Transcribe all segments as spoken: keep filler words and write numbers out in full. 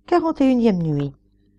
quarante et unième nuit.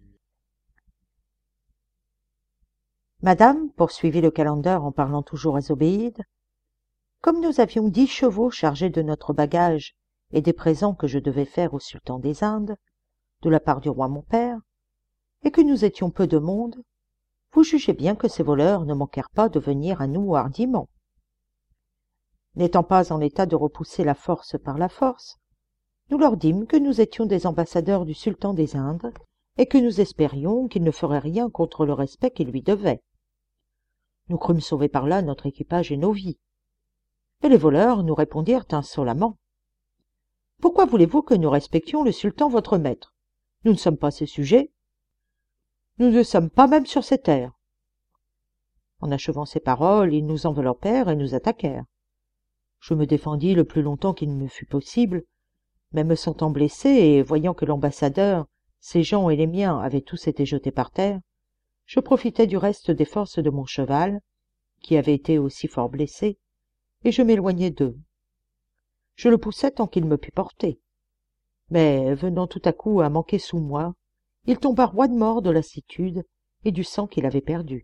Madame, poursuivit le calender en parlant toujours à Zobéide, comme nous avions dix chevaux chargés de notre bagage et des présents que je devais faire au sultan des Indes, de la part du roi mon père, et que nous étions peu de monde, vous jugez bien que ces voleurs ne manquèrent pas de venir à nous hardiment. N'étant pas en état de repousser la force par la force, nous leur dîmes que nous étions des ambassadeurs du sultan des Indes et que nous espérions qu'il ne ferait rien contre le respect qu'il lui devait. Nous crûmes sauver par là notre équipage et nos vies. Et les voleurs nous répondirent insolemment. « Pourquoi voulez-vous que nous respections le sultan votre maître? Nous ne sommes pas ses sujets. Nous ne sommes pas même sur ses terres. » En achevant ces paroles, ils nous enveloppèrent et nous attaquèrent. Je me défendis le plus longtemps qu'il me fut possible, mais me sentant blessé et voyant que l'ambassadeur, ses gens et les miens avaient tous été jetés par terre, je profitai du reste des forces de mon cheval, qui avait été aussi fort blessé, et je m'éloignai d'eux. Je le poussai tant qu'il me put porter. Mais, venant tout à coup à manquer sous moi, il tomba roide-mort de lassitude et du sang qu'il avait perdu.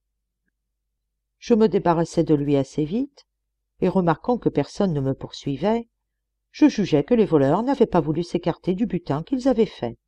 Je me débarrassai de lui assez vite, et remarquant que personne ne me poursuivait, je jugeai que les voleurs n'avaient pas voulu s'écarter du butin qu'ils avaient fait.